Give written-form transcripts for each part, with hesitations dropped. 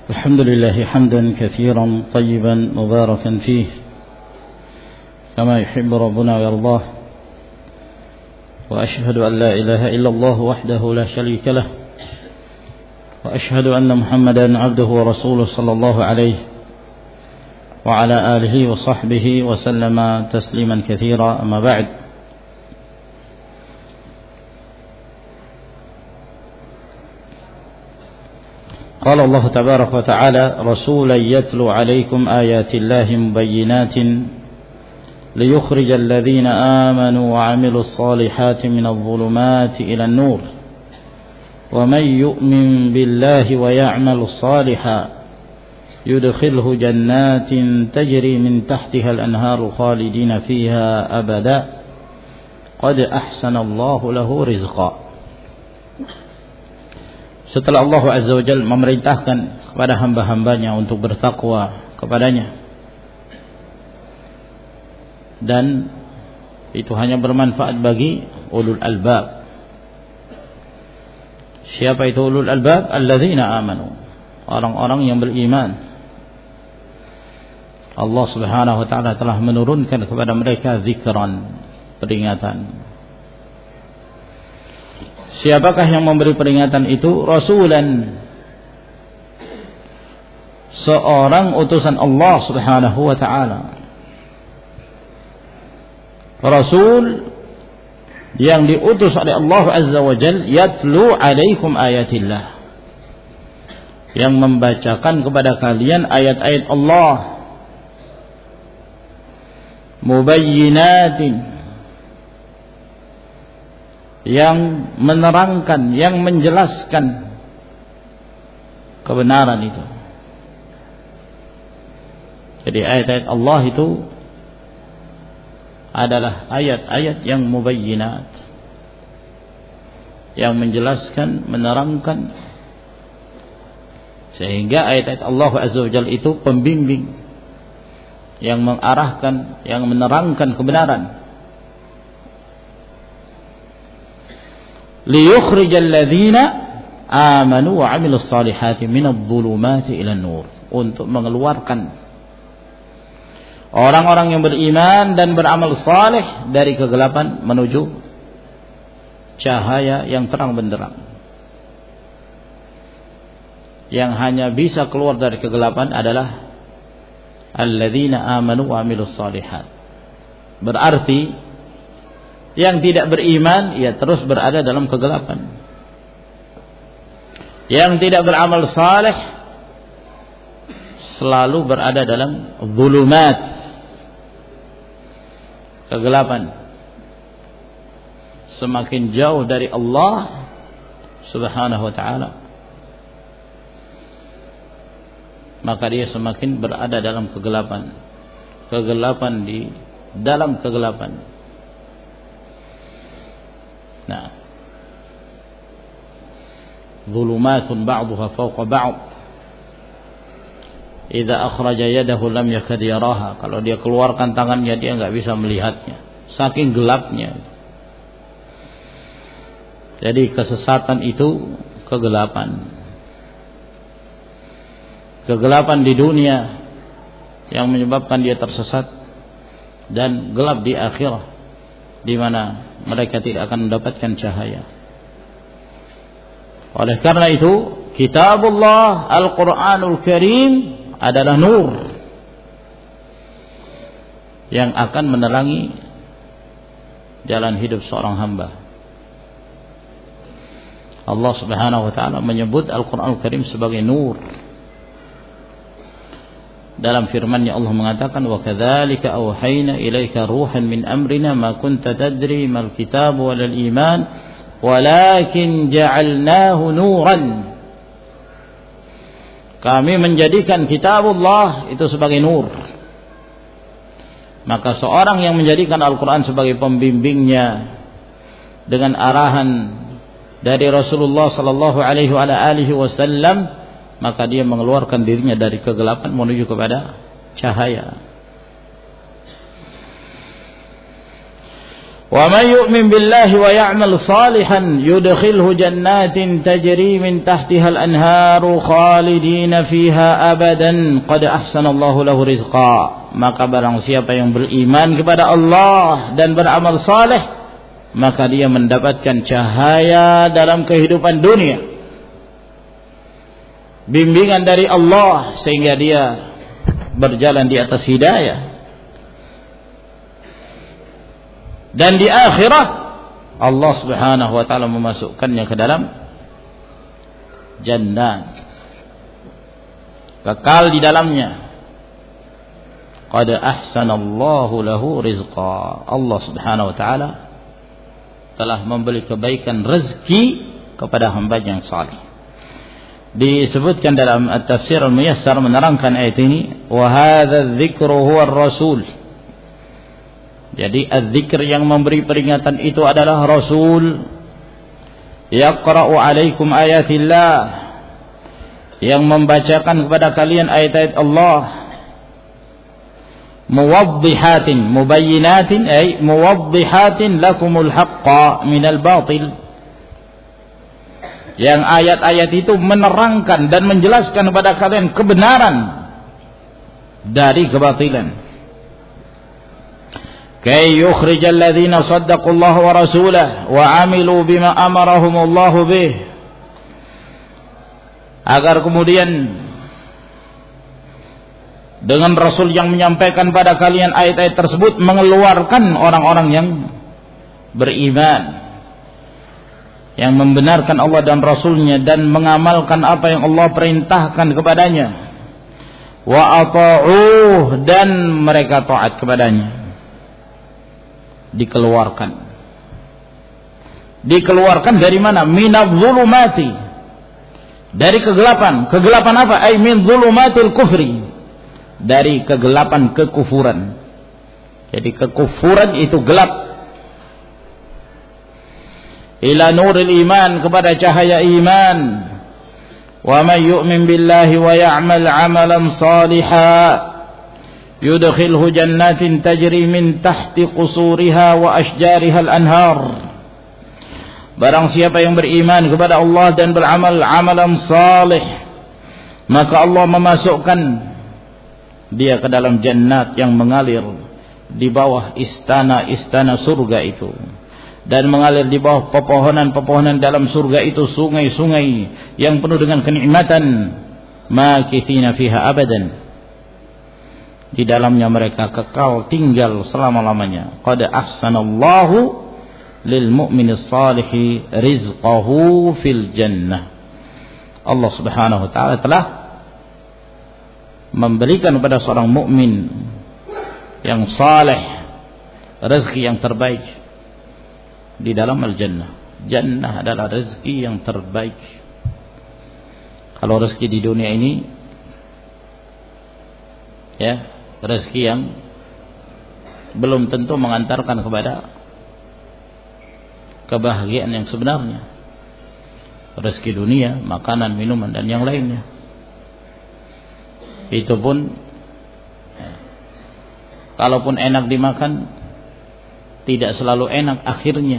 الحمد لله حمدا كثيرا طيبا مباركا فيه كما يحب ربنا ويرضاه وأشهد أن لا إله إلا الله وحده لا شريك له وأشهد أن محمدا عبده ورسوله صلى الله عليه وعلى آله وصحبه وسلم تسليما كثيرا أما بعد. قال الله تبارك وتعالى رسولا يتلو عليكم آيات الله مبينات ليخرج الذين آمنوا وعملوا الصالحات من الظلمات إلى النور ومن يؤمن بالله ويعمل صالحا يدخله جنات تجري من تحتها الأنهار خالدين فيها أبدا قد أحسن الله له رزقا. Setelah Allah Azza wa Jalla memerintahkan kepada hamba-hambanya untuk bertakwa kepadanya, dan itu hanya bermanfaat bagi ulul albab. Siapa itu ulul albab? Alladzina amanu, orang-orang yang beriman. Allah Subhanahu wa taala telah menurunkan kepada mereka zikran, peringatan. Siapakah yang memberi peringatan itu? Rasulan, seorang utusan Allah Subhanahu wa taala. Rasul yang diutus oleh Allah Azza wa Jalla, yatlu alaikum ayatillah, yang membacakan kepada kalian ayat-ayat Allah, mubayyinatin, yang menerangkan, yang menjelaskan kebenaran itu. Jadi ayat-ayat Allah itu adalah ayat-ayat yang mubayyinat, yang menjelaskan, menerangkan, sehingga ayat-ayat Allah Azza wa Jalla itu pembimbing, yang mengarahkan, yang menerangkan kebenaran. Liyukhrijal ladzina amanu wa 'amilus salihati minadh dhulumati ilan nur, untuk mengeluarkan orang-orang yang beriman dan beramal saleh dari kegelapan menuju cahaya yang terang benderang. Yang hanya bisa keluar dari kegelapan adalah alladzina amanu wa 'amilus salihat. Berarti yang tidak beriman, ia terus berada dalam kegelapan. Yang tidak beramal saleh selalu berada dalam zulumat, kegelapan. Semakin jauh dari Allah Subhanahu wa ta'ala, maka dia semakin berada dalam kegelapan. Kegelapan di dalam kegelapan. Nah, zulumatun ba'duha fawqa ba'd. Idza akhraja yadahu lam yakad yaraha. Kalau dia keluarkan tangannya, dia enggak bisa melihatnya, saking gelapnya. Jadi kesesatan itu kegelapan. Kegelapan di dunia yang menyebabkan dia tersesat, dan gelap di akhirat di mana mereka tidak akan mendapatkan cahaya. Oleh karena itu, kitabullah Al-Quranul Karim adalah nur yang akan menerangi jalan hidup seorang hamba. Allah Subhanahu wa ta'ala menyebut Al-Quranul Karim sebagai nur. Dalam firman-Nya Allah mengatakan, wa kadzalika auhayna ilaika ruhan min amrina ma kunta tadri mal kitab wal iman walakin ja'alnahu nuran. Kami menjadikan kitabullah itu sebagai nur. Maka seorang yang menjadikan Al-Quran sebagai pembimbingnya dengan arahan dari Rasulullah sallallahu alaihi wasallam, maka dia mengeluarkan dirinya dari kegelapan menuju kepada cahaya. Wa may yu'min billahi wa ya'mal salihan yudkhilhu jannatin tajri min tahtiha al-anharu khalidina fiha abadan qad ahsanallahu lahu rizqa. Maka barang siapa yang beriman kepada Allah dan beramal saleh, maka dia mendapatkan cahaya dalam kehidupan dunia, bimbingan dari Allah sehingga dia berjalan di atas hidayah. Dan di akhirat Allah Subhanahu wa taala memasukkannya ke dalam jannah, kekal di dalamnya. Qad ahsanallahu lahu rizqa. Allah Subhanahu wa taala telah memberi kebaikan rezeki kepada hamba-Nya yang saleh. Disebutkan dalam At-Tafsir Al-Muyassar menerangkan ayat ini, wa hadza dzikru huwa ar-rasul. Jadi az-zikr yang memberi peringatan itu adalah Rasul. Yaqra'u 'alaikum ayatillah, yang membacakan kepada kalian ayat-ayat Allah. Muwaddihatin, mubayyinatin, ay muwaddihatin lakumul haqqa minal batil. Yang ayat-ayat itu menerangkan dan menjelaskan kepada kalian kebenaran dari kebatilan. Kay yukhrijal ladzina saddaqullaha wa rasulahu wa 'amilu bima amarahumullahu bih. Agar kemudian dengan Rasul yang menyampaikan pada kalian ayat-ayat tersebut mengeluarkan orang-orang yang beriman, yang membenarkan Allah dan Rasulnya dan mengamalkan apa yang Allah perintahkan kepadanya. Wa ata'uh, dan mereka taat kepadanya. Dikeluarkan dari mana? Minadh dhulumati, dari kegelapan. Kegelapan apa? Ay min dhulumatil kufri, dari kegelapan kekufuran. Jadi kekufuran itu gelap. Ila nuril iman, kepada cahaya iman. Wa may yu'min billahi wa ya'mal 'amalan shalihan yudkhilhu jannatin tajri min tahti qusuriha wa ashjariha al-anhar. Barang siapa yang beriman kepada Allah dan beramal amalan salih, maka Allah memasukkan dia ke dalam jannat yang mengalir di bawah istana-istana surga itu, dan mengalir di bawah pepohonan-pepohonan dalam surga itu sungai-sungai yang penuh dengan kenikmatan. Makithina fiha abadan, di dalamnya mereka kekal tinggal selama-lamanya. Qad ahsanallahu lil mu'minis salihi rizqahu fil jannah. Allah Subhanahu wa taala telah memberikan kepada seorang mukmin yang saleh rezeki yang terbaik di dalam al-jannah. Jannah adalah rezeki yang terbaik. Kalau rezeki di dunia ini, ya, rezeki yang belum tentu mengantarkan kepada kebahagiaan yang sebenarnya. Rezeki dunia, makanan, minuman, dan yang lainnya, itu pun kalaupun enak dimakan, tidak selalu enak akhirnya.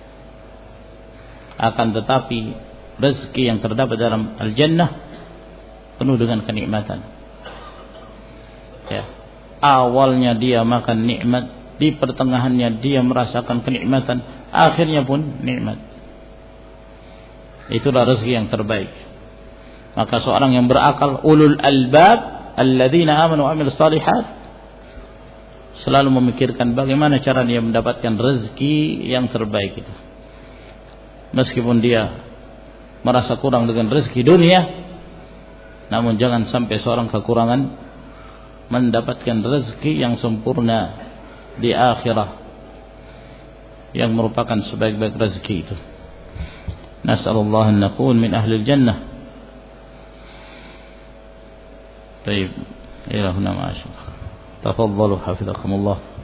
Akan tetapi rezeki yang terdapat dalam al-jannah penuh dengan kenikmatan. Ya, awalnya dia makan nikmat, di pertengahannya dia merasakan kenikmatan, akhirnya pun nikmat. Itulah rezeki yang terbaik. Maka seorang yang berakal, ulul albab alladzina amanu wa amilus shalihat, selalu memikirkan bagaimana cara dia mendapatkan rezeki yang terbaik itu. Meskipun dia merasa kurang dengan rezeki dunia, namun jangan sampai seorang kekurangan mendapatkan rezeki yang sempurna di akhirat, yang merupakan sebaik-baik rezeki itu. Nas'alullah an nakun min ahli jannah. Baik, ila huna ma'asyikh. Tafadhalu hafizakumullah.